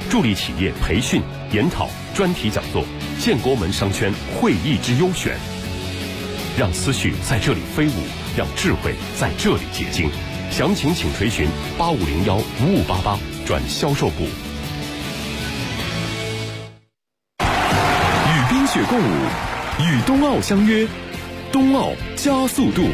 助力企业培训、研讨、专题讲座，建国门商圈会议之优选。让思绪在这里飞舞，让智慧在这里结晶。详情请垂询8501-5588转销售部。 与冰雪共舞，与冬奥相约，冬奥加速度。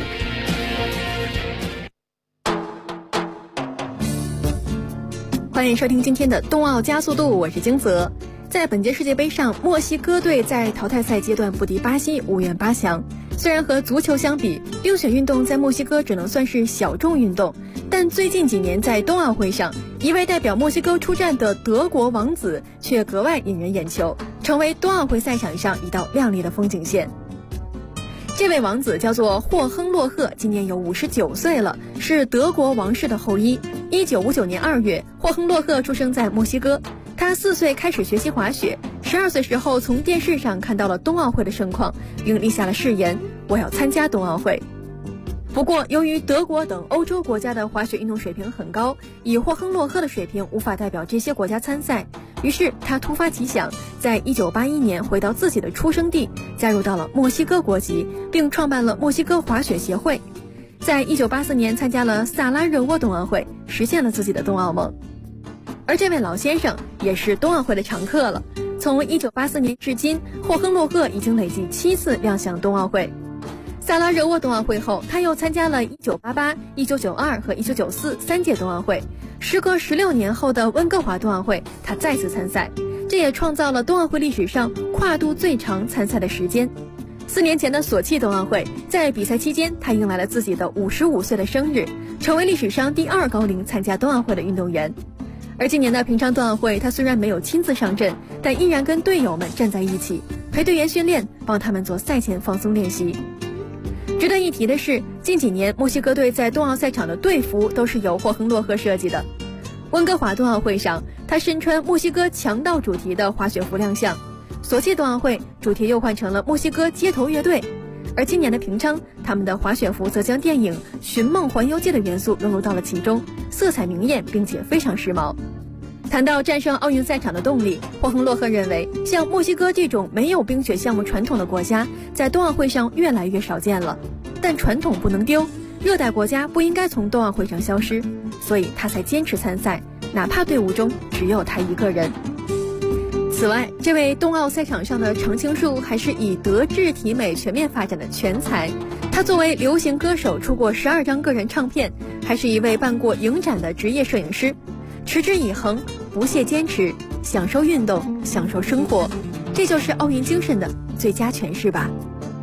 欢迎收听今天的冬奥加速度，我是金泽。在本届世界杯上，墨西哥队在淘汰赛阶段不敌巴西，5愿8降。虽然和足球相比，冰雪运动在墨西哥只能算是小众运动，但最近几年在冬奥会上，一位代表墨西哥出战的德国王子却格外引人眼球，成为冬奥会赛场上一道亮丽的风景线。这位王子叫做霍亨洛赫，今年有59岁了，是德国王室的后裔。1959年2月，霍亨洛赫出生在墨西哥。他4岁开始学习滑雪，12岁时候从电视上看到了冬奥会的盛况，并立下了誓言：我要参加冬奥会。不过，由于德国等欧洲国家的滑雪运动水平很高，以霍亨洛赫的水平无法代表这些国家参赛，于是他突发奇想，在1981年回到自己的出生地，加入到了墨西哥国籍，并创办了墨西哥滑雪协会。在1984年参加了萨拉热窝冬奥会，实现了自己的冬奥梦。而这位老先生也是冬奥会的常客了，从1984年至今，霍亨洛赫已经累计7次亮相冬奥会。萨拉热窝冬奥会后，他又参加了1988、1992和1994 3届冬奥会。时隔16年后的温哥华冬奥会，他再次参赛，这也创造了冬奥会历史上跨度最长参赛的时间。4年前的索契冬奥会，在比赛期间，他迎来了自己的55岁的生日，成为历史上第2高龄参加冬奥会的运动员。而今年的平昌冬奥会，他虽然没有亲自上阵，但依然跟队友们站在一起，陪队员训练，帮他们做赛前放松练习。值得一提的是，近几年墨西哥队在冬奥赛场的队服都是由霍亨洛赫设计的。温哥华冬奥会上，他身穿墨西哥强盗主题的滑雪服亮相；索契冬奥会主题又换成了墨西哥街头乐队。而今年的平昌，他们的滑雪服则将电影《寻梦环游记》的元素融入到了其中，色彩明艳，并且非常时髦。谈到战胜奥运赛场的动力，霍亨洛赫认为，像墨西哥这种没有冰雪项目传统的国家，在冬奥会上越来越少见了。但传统不能丢，热带国家不应该从冬奥会上消失，所以他才坚持参赛，哪怕队伍中只有他一个人。此外，这位冬奥赛场上的常青树还是以德智体美全面发展的全才。他作为流行歌手出过12张个人唱片，还是一位办过影展的职业摄影师。持之以恒，不懈坚持，享受运动，享受生活，这就是奥运精神的最佳诠释吧。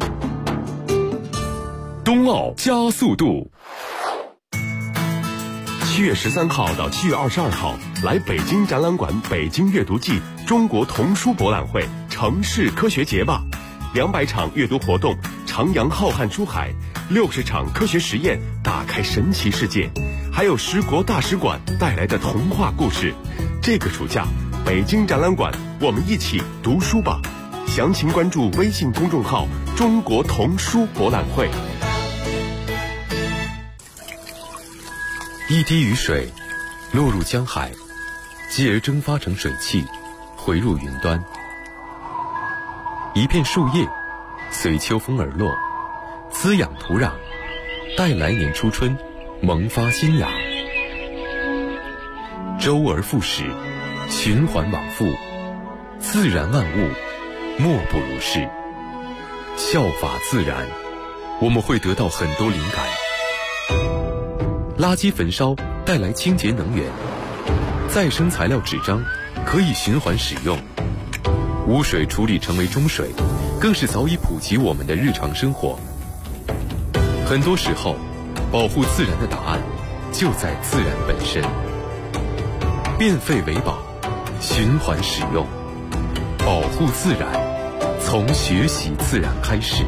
冬奥加速度。 7月13号到7月22号，来北京展览馆北京阅读季中国童书博览会城市科学节吧！200场阅读活动，徜徉浩瀚书海，60场科学实验，打开神奇世界，还有10国大使馆带来的童话故事。这个暑假，北京展览馆，我们一起读书吧！详情关注微信公众号“中国童书博览会”。 一滴雨水落入江海，继而蒸发成水汽，回入云端。一片树叶随秋风而落，滋养土壤，待来年初春萌发新芽。周而复始，循环往复，自然万物莫不如是。效法自然，我们会得到很多灵感。垃圾焚烧带来清洁能源，再生材料纸张可以循环使用，污水处理成为中水，更是早已普及我们的日常生活。很多时候，保护自然的答案就在自然本身。变废为宝，循环使用，保护自然，从学习自然开始。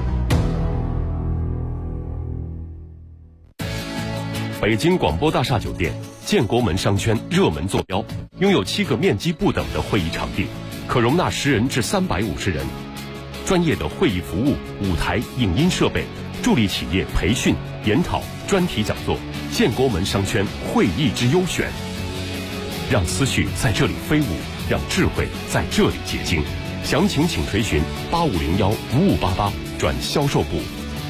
北京广播大厦酒店，建国门商圈热门坐标，拥有7个面积不等的会议场地，可容纳10人至350人。专业的会议服务、舞台、影音设备，助力企业培训、研讨、专题讲座，建国门商圈会议之优选。 让思绪在这里飞舞，让智慧在这里结晶。详情请垂询8501-5588转销售部。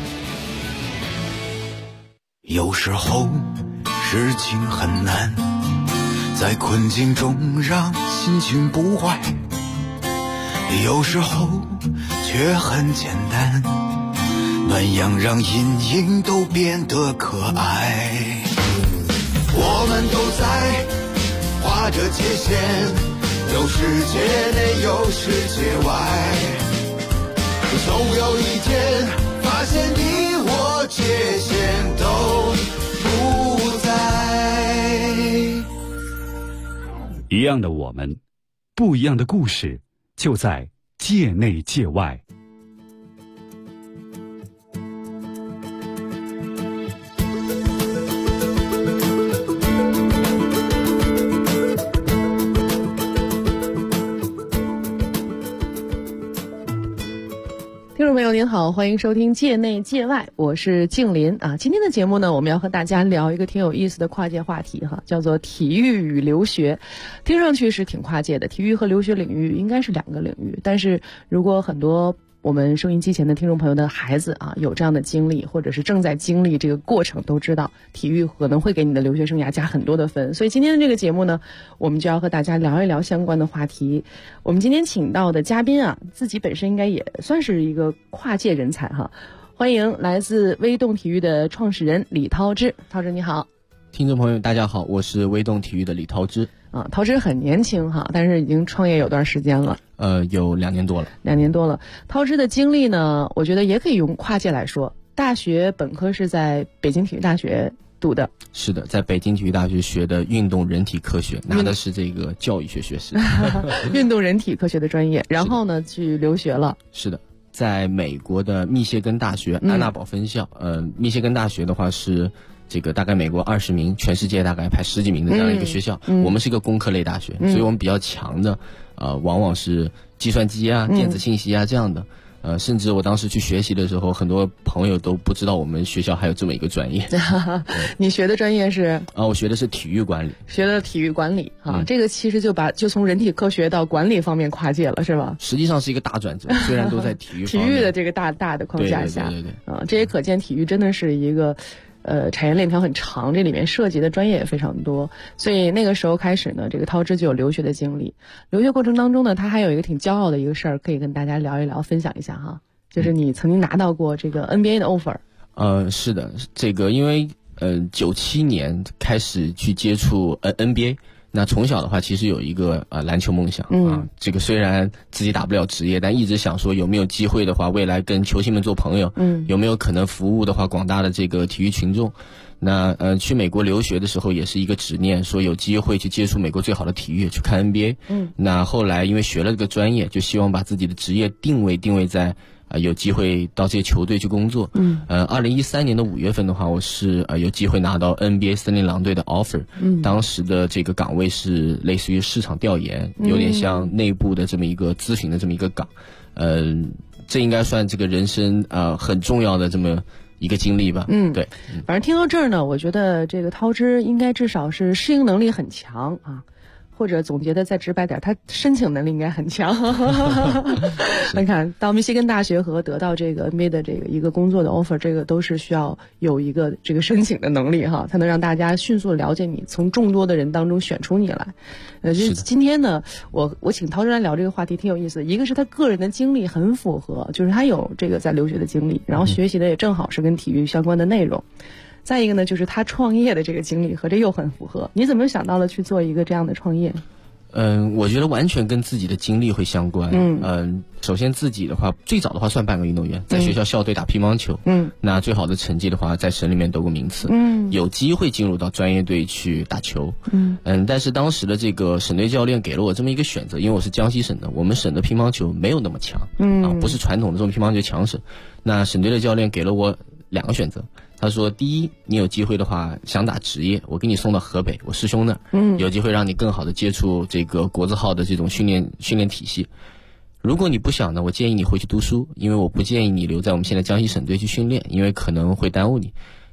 有时候事情很难，在困境中让心情不坏，有时候却很简单，暖阳让阴影都变得可爱。我们都在画着界限，有世界内有世界外，总有一天发现你我界限都不在。 一样的我们，不一样的故事，就在界内界外。 听众朋友您好，欢迎收听界内界外，我是静林啊。今天的节目呢，我们要和大家聊一个挺有意思的跨界话题哈，叫做体育与留学。听上去是挺跨界的，体育和留学领域应该是两个领域，但是如果很多我们收音机前的听众朋友的孩子啊，有这样的经历，或者是正在经历这个过程，都知道体育可能会给你的留学生涯加很多的分。所以今天的这个节目呢，我们就要和大家聊一聊相关的话题。我们今天请到的嘉宾啊，自己本身应该也算是一个跨界人才哈。欢迎来自微动体育的创始人李涛之。涛之你好。 听众朋友大家好，我是微动体育的李涛之。 啊，涛之很年轻哈，但是已经创业有段时间了。 有2年多了。 2年多了。涛之的经历呢，我觉得也可以用跨界来说。大学本科是在北京体育大学读的。 是的，在北京体育大学学的运动人体科学，拿的是这个教育学学士。 运动人体科学的专业，然后呢去留学了。 是的，在美国的密歇根大学安娜堡分校。密歇根大学的话是这个大概美国20名，全世界大概排10几名的这样一个学校。我们是一个工科类大学，所以我们比较强的往往是计算机啊、电子信息啊这样的。甚至我当时去学习的时候，很多朋友都不知道我们学校还有这么一个专业。 你学的专业是？ 我学的是体育管理。 学的体育管理啊，这个其实就从人体科学到管理方面跨界了，是吧？ 实际上是一个大转折，虽然都在体育体育的这个大的框架下。 对。 这也可见体育真的是一个产业链条很长，这里面涉及的专业也非常多。所以那个时候开始呢，这个涛之就有留学的经历。留学过程当中呢，他还有一个挺骄傲的一个事儿，可以跟大家聊一聊，分享一下哈，就是你曾经拿到过这个 NBA 的 offer。 是的，这个因为97年开始去接触NBA。那从小的话，其实有一个篮球梦想啊。这个虽然自己打不了职业，但一直想说有没有机会的话，未来跟球星们做朋友，有没有可能服务的话广大的这个体育群众。那去美国留学的时候也是一个执念，说有机会去接触美国最好的体育，去看 NBA。那后来因为学了这个专业，就希望把自己的职业定位在有机会到这些球队去工作。2013年的5月份的话，我是有机会拿到 NBA 森林狼队的 offer。当时的这个岗位是类似于市场调研，有点像内部的这么一个咨询的这么一个岗。这应该算这个人生很重要的这么一个经历吧。对。 反正听到这儿呢，我觉得这个涛之应该至少是适应能力很强啊。或者总结的再直白点，他申请能力应该很强。你看到密歇根大学和得到这个 NBA 的这个一个工作的 offer， 这个都是需要有一个这个申请的能力哈，才能让大家迅速了解你，从众多的人当中选出你来。今天呢，我请涛之来聊这个话题挺有意思的。一个是他个人的经历很符合，就是他有这个在留学的经历，然后学习的也正好是跟体育相关的内容。再一个呢，就是他创业的这个经历和这又很符合。你怎么想到了去做一个这样的创业？ 我觉得完全跟自己的经历会相关。首先自己的话，最早的话算半个运动员，在学校校队打乒乓球。那最好的成绩的话，在省里面得过名次。有机会进入到专业队去打球。但是当时的这个省队教练给了我这么一个选择，因为我是江西省的，我们省的乒乓球没有那么强。不是传统的这种乒乓球强省。那省队的教练给了我2个选择。他说第一，你有机会的话想打职业，我给你送到河北我师兄那儿，有机会让你更好的接触这个国字号的这种训练体系。如果你不想呢，我建议你回去读书，因为我不建议你留在我们现在江西省队去训练，因为可能会耽误你。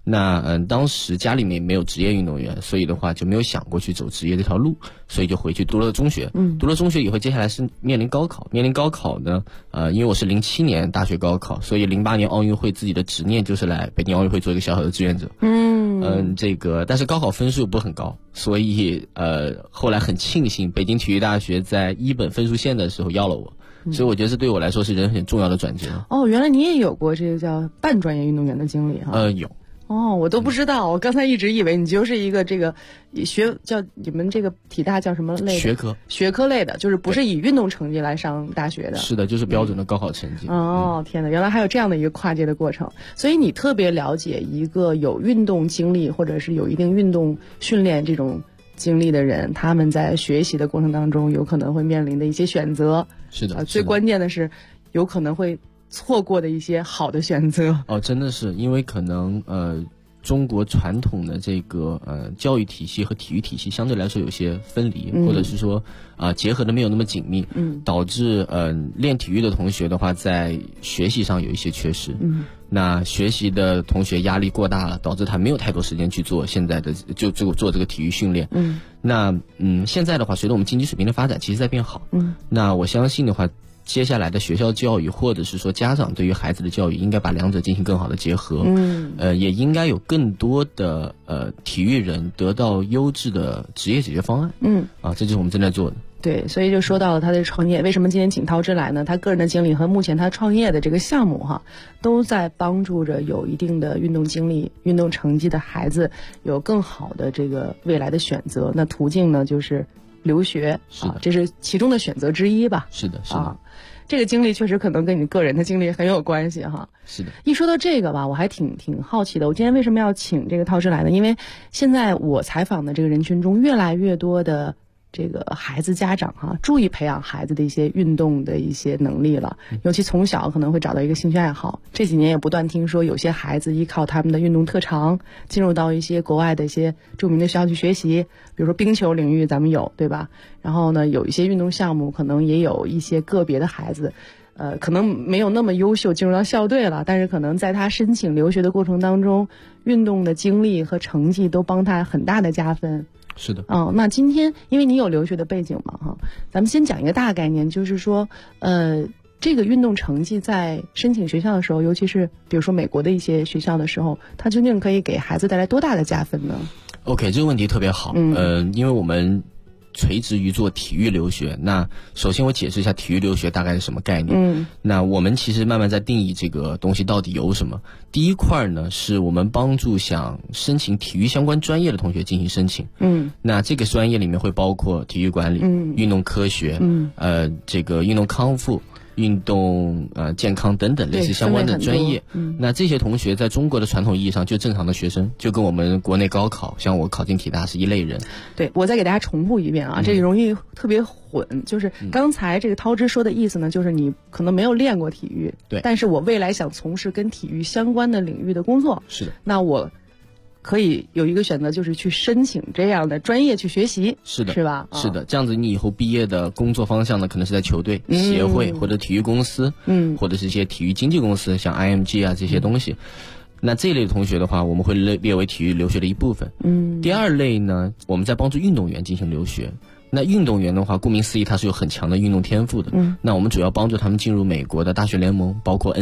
那当时家里面没有职业运动员，所以的话就没有想过去走职业这条路，所以就回去读了中学。读了中学以后，接下来是面临高考。面临高考呢，因为我是07年大学高考，所以08年奥运会自己的执念就是来北京奥运会做一个小小的志愿者。但是高考分数不是很高，所以后来很庆幸北京体育大学在一本分数线的时候要了我。所以我觉得这对我来说是人很重要的转折。 原来你也有过这个叫半专业运动员的经历哈？ 有。 我都不知道，我刚才一直以为你就是一个这个叫你们这个体大叫什么类的？学科类的，就是不是以运动成绩来上大学的。 是的，就是标准的高考成绩。 天哪，原来还有这样的一个跨界的过程。所以你特别了解一个有运动经历或者是有一定运动训练这种经历的人，他们在学习的过程当中有可能会面临的一些选择。 是的， 最关键的是有可能会错过的一些好的选择。 真的是因为可能中国传统的这个教育体系和体育体系相对来说有些分离，或者是说结合的没有那么紧密，导致练体育的同学的话在学习上有一些缺失。那学习的同学压力过大了，导致他没有太多时间去做现在的做这个体育训练。现在的话，随着我们经济水平的发展，其实在变好。那我相信的话，接下来的学校教育或者是说家长对于孩子的教育应该把两者进行更好的结合。也应该有更多的体育人得到优质的职业解决方案。这就是我们正在做的。 对，所以就说到了他的创业。为什么今天请涛之来呢？他个人的经历和目前他创业的这个项目都在帮助着有一定的运动经历、运动成绩的孩子有更好的这个未来的选择。那途径呢，就是留学。这是其中的选择之一吧？ 是的。 这个经历确实可能跟你个人的经历很有关系哈。 是的。 一说到这个吧，我还挺好奇的。我今天为什么要请这个涛之来呢？因为现在我采访的这个人群中，越来越多的这个孩子家长注意培养孩子的一些运动的一些能力了，尤其从小可能会找到一个兴趣爱好。这几年也不断听说有些孩子依靠他们的运动特长进入到一些国外的一些著名的学校去学习，比如说冰球领域咱们有，对吧？然后呢，有一些运动项目可能也有一些个别的孩子可能没有那么优秀进入到校队了，但是可能在他申请留学的过程当中，运动的经历和成绩都帮他很大的加分。 是的。 那今天因为你有留学的背景嘛咱们先讲一个大概念，就是说这个运动成绩在申请学校的时候，尤其是比如说美国的一些学校的时候，它究竟可以给孩子带来多大的加分呢？ OK， 这个问题特别好。因为我们垂直于做体育留学，那首先我解释一下体育留学大概是什么概念。那我们其实慢慢在定义这个东西到底有什么。第一块呢，是我们帮助想申请体育相关专业的同学进行申请。那这个专业里面会包括体育管理、运动科学、这个运动康复、运动健康等等类似相关的专业。那这些同学在中国的传统意义上就正常的学生，就跟我们国内高考像我考进体大是一类人。 对，我再给大家重复一遍这里容易特别混。就是刚才这个涛之说的意思呢，就是你可能没有练过体育， 对， 但是我未来想从事跟体育相关的领域的工作。 是的。 那我可以有一个选择，就是去申请这样的专业去学习。 是的。 是吧？ 是的。这样子你以后毕业的工作方向呢，可能是在球队、协会或者体育公司，或者是一些体育经纪公司，像 IMG 这些东西。那这一类的同学的话，我们会列为体育留学的一部分。第二类呢，我们在帮助运动员进行留学。那运动员的话，顾名思义，他是有很强的运动天赋的。那我们主要帮助他们进入美国的大学联盟，包括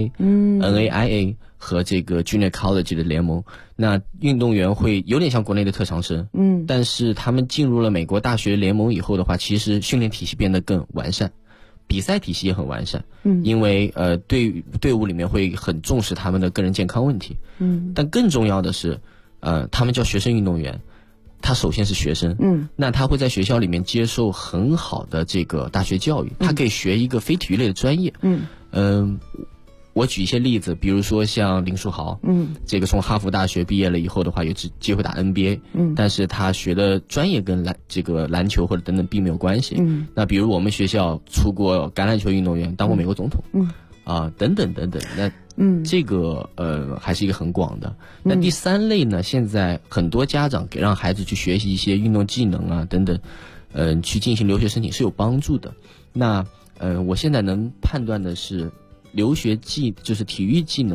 NCAA、NAIA 和这个 Junior College 的联盟。那运动员会有点像国内的特长生，但是他们进入了美国大学联盟以后的话，其实训练体系变得更完善，比赛体系也很完善。因为队伍里面会很重视他们的个人健康问题。但更重要的是，他们叫学生运动员。他首先是学生，那他会在学校里面接受很好的这个大学教育，他可以学一个非体育类的专业。我举一些例子，比如说像林书豪，这个从哈佛大学毕业了以后的话，有机会打 NBA，但是他学的专业跟篮球或者等等并没有关系。那比如我们学校出过橄榄球运动员，当过美国总统，等等等等。那这个还是一个很广的。那第三类呢，现在很多家长给让孩子去学习一些运动技能等等，去进行留学申请是有帮助的。那我现在能判断的是，留学就是体育技能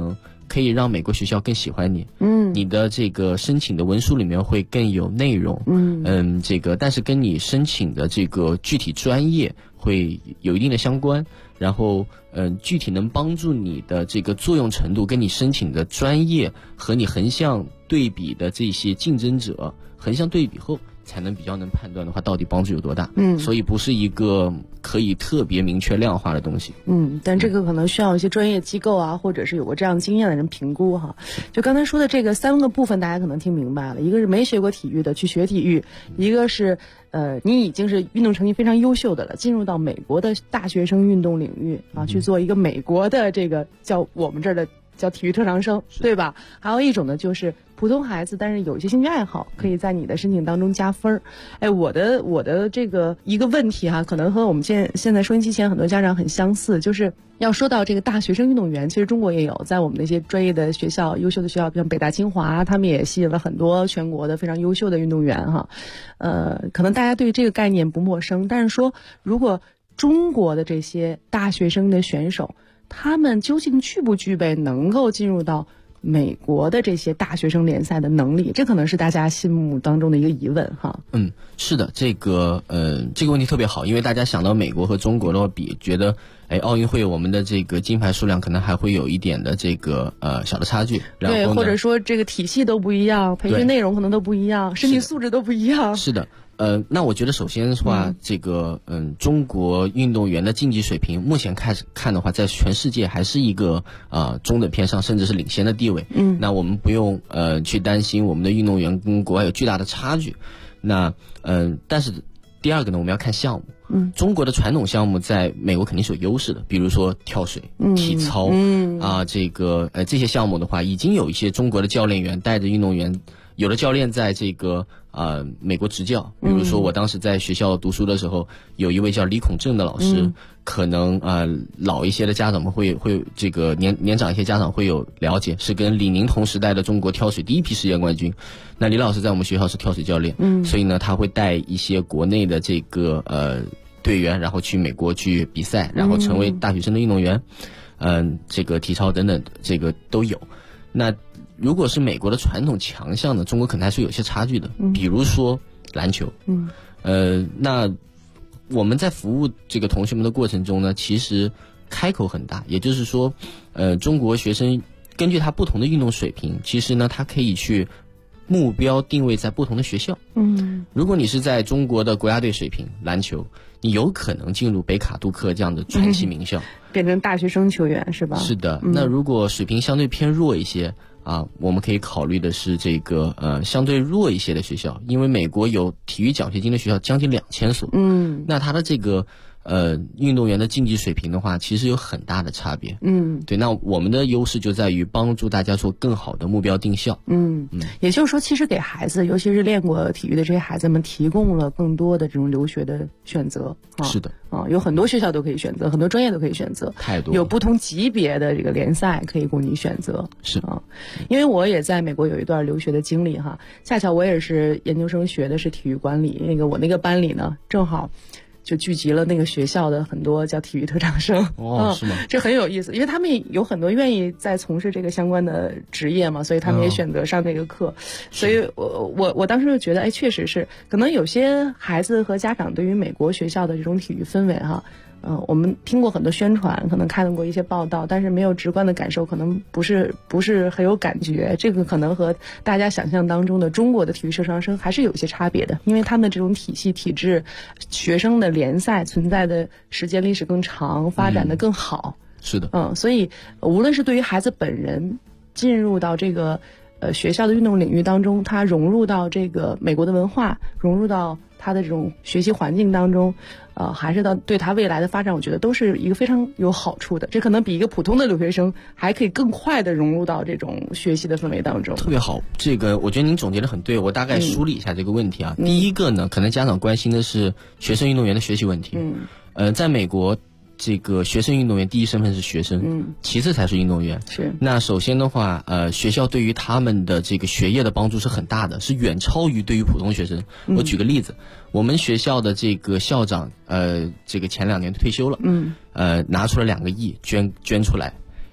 可以让美国学校更喜欢你，你的这个申请的文书里面会更有内容，但是跟你申请的这个具体专业会有一定的相关，然后具体能帮助你的这个作用程度跟你申请的专业和你横向对比的这些竞争者横向对比后，才能比较能判断的话到底帮助有多大。所以不是一个可以特别明确量化的东西。 但这个可能需要一些专业机构啊，或者是有过这样经验的人评估哈。就刚才说的这个3个部分，大家可能听明白了。一个是没学过体育的去学体育，一个是你已经是运动成绩非常优秀的了，进入到美国的大学生运动领域啊，去做一个美国的这个叫我们这儿的叫体育特长生，对吧？还有一种呢，就是普通孩子，但是有一些兴趣爱好，可以在你的申请当中加分。我的这个一个问题哈，可能和我们现在收音机前很多家长很相似，就是要说到这个大学生运动员，其实中国也有，在我们那些专业的学校、优秀的学校，像北大、清华，他们也吸引了很多全国的非常优秀的运动员哈。可能大家对这个概念不陌生，但是说如果中国的这些大学生的选手，他们究竟具不具备能够进入到美国的这些大学生联赛的能力，这可能是大家心目当中的一个疑问哈。 是的，这个问题特别好，因为大家想到美国和中国的比，觉得奥运会我们的这个金牌数量可能还会有一点的这个小的差距，然后对，或者说这个体系都不一样，培训内容可能都不一样，身体素质都不一样。 是的。那我觉得首先的话，这个中国运动员的竞技水平，目前开始看的话，在全世界还是一个中等偏上，甚至是领先的地位。那我们不用去担心我们的运动员跟国外有巨大的差距。那但是第二个呢，我们要看项目。中国的传统项目在美国肯定是有优势的，比如说跳水、体操这些项目的话，已经有一些中国的教练员带着运动员。有的教练在这个美国执教，比如说我当时在学校读书的时候，有一位叫李孔正的老师，可能老一些的家长们会这个年长一些家长会有了解，是跟李宁同时代的中国跳水第一批世界冠军。那李老师在我们学校是跳水教练，所以呢他会带一些国内的这个队员，然后去美国去比赛，然后成为大学生的运动员，这个体操等等这个都有。那如果是美国的传统强项呢，中国可能还是有些差距的，比如说篮球。那我们在服务这个同学们的过程中呢，其实开口很大，也就是说，中国学生根据他不同的运动水平，其实呢，他可以去目标定位在不同的学校。如果你是在中国的国家队水平篮球，你有可能进入北卡杜克这样的传奇名校， 变成大学生球员是吧？ 是的。那如果水平相对偏弱一些我们可以考虑的是这个相对弱一些的学校，因为美国有体育奖学金的学校将近2000所。那它的这个运动员的竞技水平的话，其实有很大的差别。对，那我们的优势就在于帮助大家做更好的目标定校。 也就是说，其实给孩子，尤其是练过体育的这些孩子们，提供了更多的这种留学的选择。 是的。 有很多学校都可以选择，很多专业都可以选择， 太多了， 有不同级别的这个联赛可以供你选择。 是因为我也在美国有一段留学的经历哈，恰巧我也是研究生学的是体育管理，我那个班里呢，正好就聚集了那个学校的很多叫体育特长生。 是吗？ 这很有意思，因为他们有很多愿意在从事这个相关的职业嘛，所以他们也选择上这个课。所以我当时就觉得，确实是，可能有些孩子和家长对于美国学校的这种体育氛围哈。我们听过很多宣传，可能看到过一些报道，但是没有直观的感受，可能不是很有感觉。这个可能和大家想象当中的中国的体育特长生还是有一些差别的，因为他们的这种体系体制，学生的联赛存在的时间历史更长，发展的更好。 是的。 所以无论是对于孩子本人进入到这个学校的运动领域当中，他融入到这个美国的文化，融入到他的这种学习环境当中，还是到对他未来的发展，我觉得都是一个非常有好处的。这可能比一个普通的留学生还可以更快的融入到这种学习的氛围当中。 特别好，这个我觉得您总结得很对，我大概梳理一下这个问题啊。第一个呢，可能家长关心的是学生运动员的学习问题。在美国。这个学生运动员第一身份是学生，其次才是运动员。 是。 那首先的话，学校对于他们的这个学业的帮助是很大的，是远超于对于普通学生。我举个例子，我们学校的这个校长，这个前2年退休了，拿出了2个亿捐出来，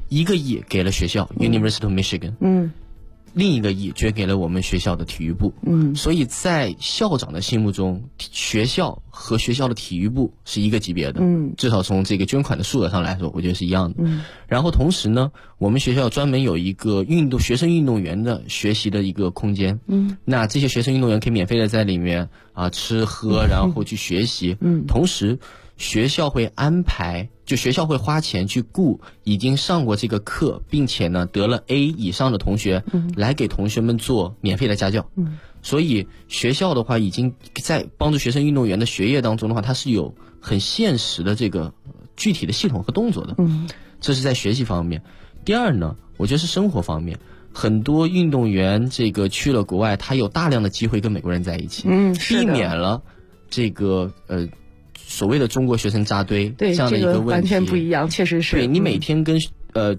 1个亿给了学校 University of Michigan，另1个亿捐给了我们学校的体育部。所以在校长的心目中，学校和学校的体育部是一个级别的。至少从这个捐款的数额上来说，我觉得是一样的。然后同时呢，我们学校专门有一个学生运动员的学习的一个空间。那这些学生运动员可以免费的在里面吃喝，然后去学习。同时学校会安排，就学校会花钱去雇已经上过这个课，并且呢得了 A 以上的同学，来给同学们做免费的家教。所以学校的话，已经在帮助学生运动员的学业当中的话，它是有很现实的这个具体的系统和动作的。这是在学习方面。第二呢，我觉得是生活方面。很多运动员这个去了国外，他有大量的机会跟美国人在一起，避免了这个所谓的中国学生扎堆这样的一个问题。 完全不一样，确实是。 对，你每天跟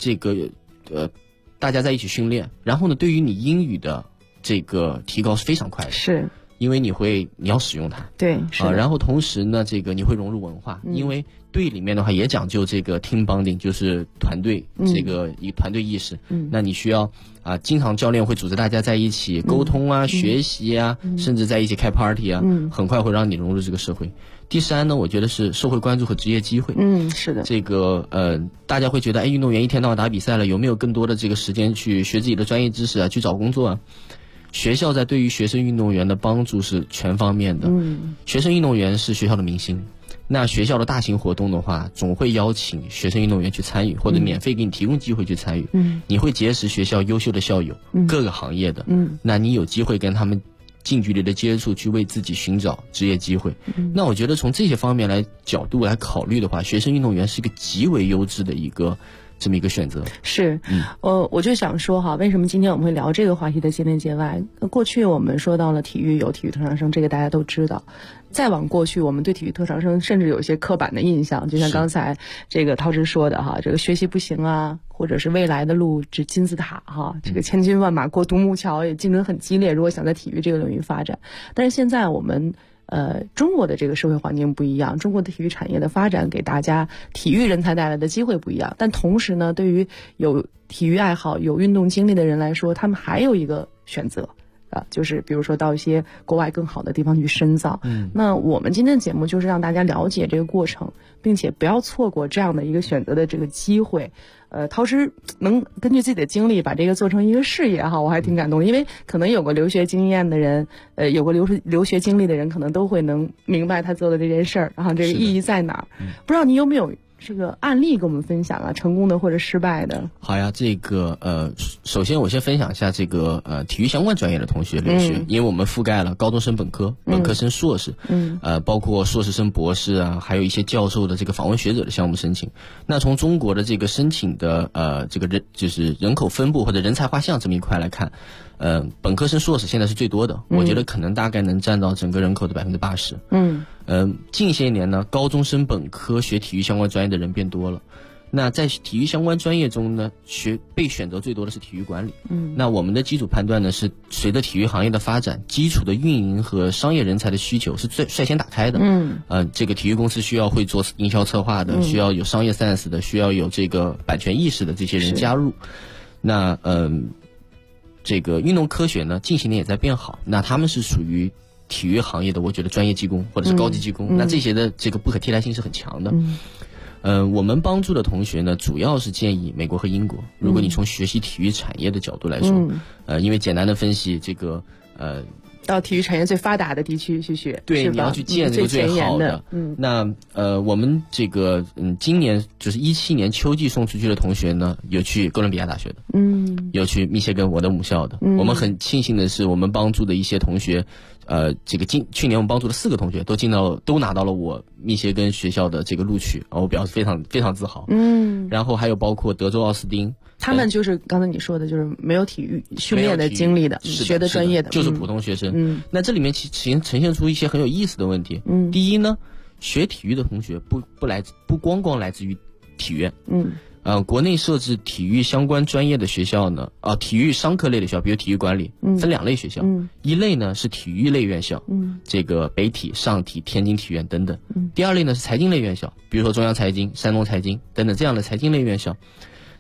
大家在一起训练，然后呢，对于你英语的这个提高是非常快的。是。因为你要使用它。对，是。然后同时呢，这个你会融入文化，因为队里面的话也讲究这个 team bonding， 就是团队这个团队意识。那你需要经常教练会组织大家在一起沟通学习甚至在一起开 party 很快会让你融入这个社会。第三呢，我觉得是社会关注和职业机会。是的。这个大家会觉得，运动员一天到晚打比赛了，有没有更多的这个时间去学自己的专业知识去找工作学校在对于学生运动员的帮助是全方面的。学生运动员是学校的明星，那学校的大型活动的话，总会邀请学生运动员去参与，或者免费给你提供机会去参与。你会结识学校优秀的校友，各个行业的。那你有机会跟他们近距离的接触，去为自己寻找职业机会。那我觉得从这些方面角度来考虑的话，学生运动员是一个极为优质的这么一个选择。是。我就想说为什么今天我们会聊这个话题的界内界外。过去我们说到了体育有体育特长生，这个大家都知道。再往过去，我们对体育特长生甚至有一些刻板的印象，就像刚才这个涛之说的这个学习不行或者是未来的路只金字塔这个千军万马过独木桥，也竞争很激烈，如果想在体育这个领域发展。但是现在我们中国的这个社会环境不一样，中国的体育产业的发展给大家体育人才带来的机会不一样，但同时呢，对于有体育爱好、有运动经历的人来说，他们还有一个选择就是比如说到一些国外更好的地方去深造。那我们今天的节目就是让大家了解这个过程，并且不要错过这样的一个选择的这个机会。涛师能根据自己的经历把这个做成一个事业我还挺感动的，因为可能有过留学经验的人，有过留学经历的人，可能都会能明白他做的这件事儿，然后这个意义在哪儿。不知道你有没有这个案例跟我们分享成功的或者失败的？好呀，这个首先我先分享一下这个体育相关专业的同学留学，因为我们覆盖了高中生本科、本科生硕士，包括硕士生博士还有一些教授的这个访问学者的项目申请。那从中国的这个申请的这个就是人口分布或者人才画像这么一块来看，本科生硕士现在是最多的，我觉得可能大概能占到整个人口的80%。近些年呢，高中生本科学体育相关专业的人变多了。那在体育相关专业中呢，被选择最多的是体育管理。那我们的基础判断呢是，随着体育行业的发展，基础的运营和商业人才的需求是率先打开的。这个体育公司需要会做营销策划的，需要有商业 sense 的，需要有这个版权意识的这些人加入。那这个运动科学呢，近些年也在变好。那他们是属于体育行业的，我觉得专业技工或者是高级技工，那这些的这个不可替代性是很强的。我们帮助的同学呢，主要是建议美国和英国。如果你从学习体育产业的角度来说，因为简单的分析这个到体育产业最发达的地区去学，对，你要去见这个最好的。那我们这个今年就是17年秋季送出去的同学呢，有去哥伦比亚大学的，有去密歇根我的母校的。我们很庆幸的是，我们帮助的一些同学，这个去年我们帮助的4个同学都拿到了我密歇根学校的这个录取，我表示非常非常自豪。然后还有包括德州奥斯汀。他们就是刚才你说的，就是没有体育训练的经历的，学的专业的，就是普通学生。那这里面其实呈现出一些很有意思的问题。第一呢，学体育的同学不光光来自于体院。国内设置体育相关专业的学校呢，体育商科类的学校，比如体育管理，分2类学校。一类呢是体育类院校，这个北体、上体、天津体院等等。第2类呢是财经类院校，比如说中央财经、山东财经等等这样的财经类院校。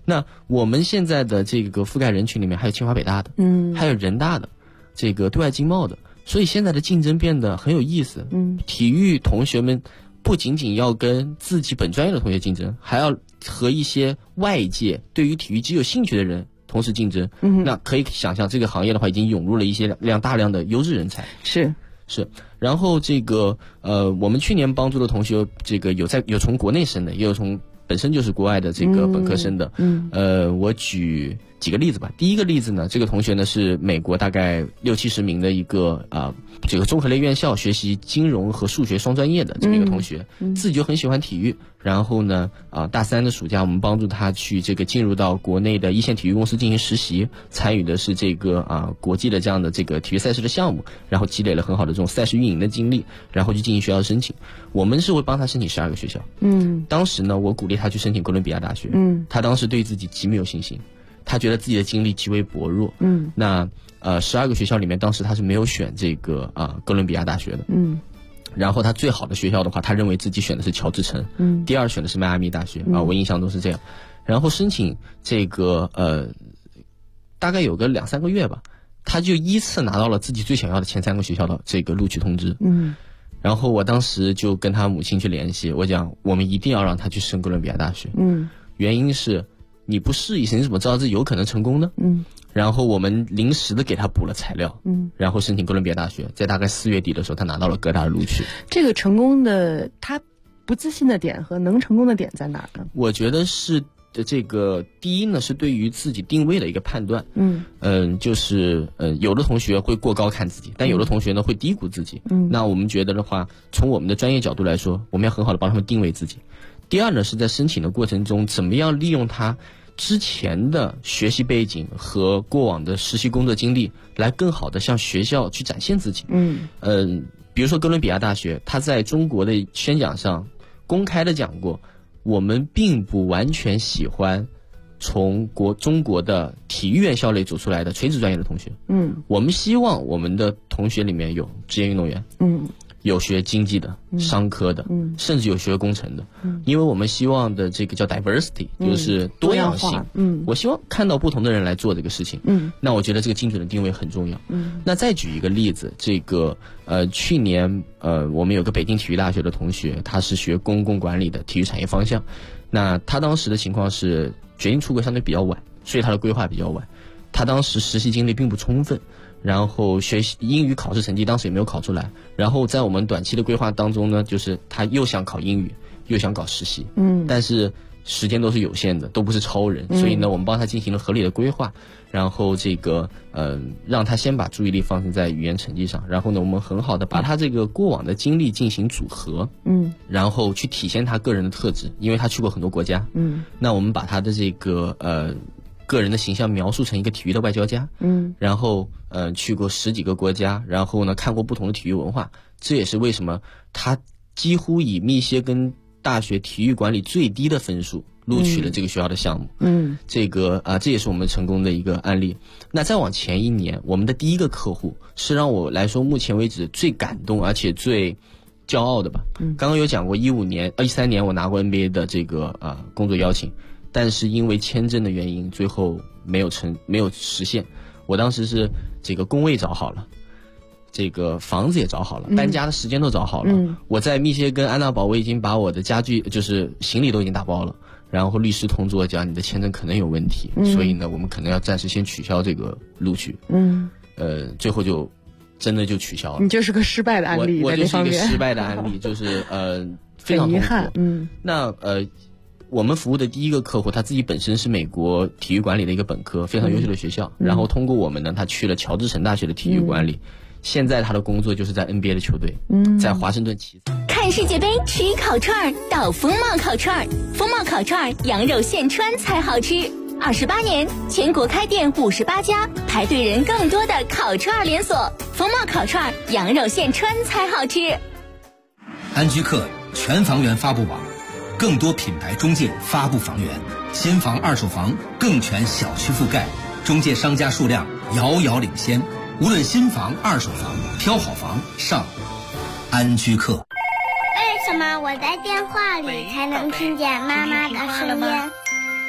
那我们现在的这个覆盖人群里面还有清华北大的，还有人大的，这个对外经贸的，所以现在的竞争变得很有意思。体育同学们不仅仅要跟自己本专业的同学竞争，还要和一些外界对于体育极有兴趣的人同时竞争。那可以想象这个行业的话，已经涌入了一些大量的优质人才。是。然后这个我们去年帮助的同学，这个有从国内生的，也有从本身就是国外的这个本科生的。我举几个例子吧。第一个例子呢，这个同学呢是美国大概60-70名的一个这个综合类院校学习金融和数学双专业的这么一个同学，自己就很喜欢体育。然后呢大3的暑假，我们帮助他去这个进入到国内的一线体育公司进行实习，参与的是这个国际的这样的这个体育赛事的项目，然后积累了很好的这种赛事运营的经历，然后去进行学校申请。我们是会帮他申请12个学校。当时呢，我鼓励他去申请哥伦比亚大学。他当时对自己极没有信心，他觉得自己的经历极为薄弱。那12个学校里面，当时他是没有选这个哥伦比亚大学的。然后他最好的学校的话，他认为自己选的是乔治城。第2选的是迈阿密大学。我印象中是这样。然后申请这个大概有个2-3个月吧，他就依次拿到了自己最想要的前3个学校的这个录取通知。然后我当时就跟他母亲去联系，我讲我们一定要让他去升哥伦比亚大学。原因是你不试一试，你怎么知道自己有可能成功呢？然后我们临时的给他补了材料，然后申请哥伦比亚大学，在大概4月底的时候，他拿到了哥大的录取。 这个成功的他不自信的点和能成功的点在哪儿呢？ 我觉得是这个第一呢，是对于自己定位的一个判断。就是有的同学会过高看自己，但有的同学呢会低估自己。那我们觉得的话，从我们的专业角度来说，我们要很好的帮他们定位自己。第二呢，是在申请的过程中，怎么样利用他之前的学习背景和过往的实习工作经历，来更好的向学校去展现自己。比如说哥伦比亚大学，他在中国的宣讲上公开的讲过，我们并不完全喜欢从中国的体育院校类走出来的垂直专业的同学。我们希望我们的同学里面有职业运动员，有学经济的、商科的，甚至有学工程的。因为我们希望的这个叫 diversity，就是多样性。我希望看到不同的人来做这个事情。那我觉得这个精准的定位很重要。那再举一个例子，这个去年我们有个北京体育大学的同学，他是学公共管理的体育产业方向。那他当时的情况是决定出国相对比较晚，所以他的规划比较晚。他当时实习经历并不充分，然后学习英语考试成绩当时也没有考出来，然后在我们短期的规划当中呢，就是他又想考英语，又想搞实习。但是时间都是有限的，都不是超人。所以呢，我们帮他进行了合理的规划，然后这个让他先把注意力放在语言成绩上，然后呢，我们很好的把他这个过往的经历进行组合，然后去体现他个人的特质，因为他去过很多国家。那我们把他的这个个人的形象描述成一个体育的外交家。然后去过10几个国家，然后呢看过不同的体育文化。这也是为什么他几乎以密歇根大学体育管理最低的分数录取了这个学校的项目。这个这也是我们成功的一个案例。那再往前1年，我们的第一个客户是让我来说目前为止最感动而且最骄傲的吧。刚刚有讲过13年我拿过 NBA 的这个工作邀请，但是因为签证的原因，最后没有实现。我当时是这个工位找好了，这个房子也找好了，搬家的时间都找好了。我在密歇根安娜堡，我已经把我的家具就是行李都已经打包了。然后律师通知我讲，你的签证可能有问题，所以呢，我们可能要暂时先取消这个录取。最后就真的就取消了。 你就是个失败的案例， 我就是一个失败的案例，就是非常痛苦。很遗憾。那我们服务的第一个客户，他自己本身是美国体育管理的一个本科，非常优秀的学校。然后通过我们呢，他去了乔治城大学的体育管理。现在他的工作就是在 NBA 的球队，在华盛顿奇才。 看世界杯吃烤串到风貌烤串，风貌烤串羊肉现穿才好吃。28年，全国开店58家，排队人更多的烤串连锁。风貌烤串羊肉现穿才好吃。 安居客全房源发布网，更多品牌中介发布房源，新房二手房更全小区覆盖，中介商家数量遥遥领先。无论新房二手房，挑好房上安居客。 为什么我在电话里才能听见妈妈的声音？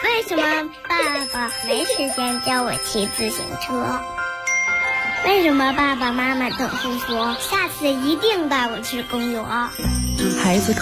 为什么爸爸没时间教我骑自行车？为什么爸爸妈妈总是说下次一定带我去公园？ 孩子考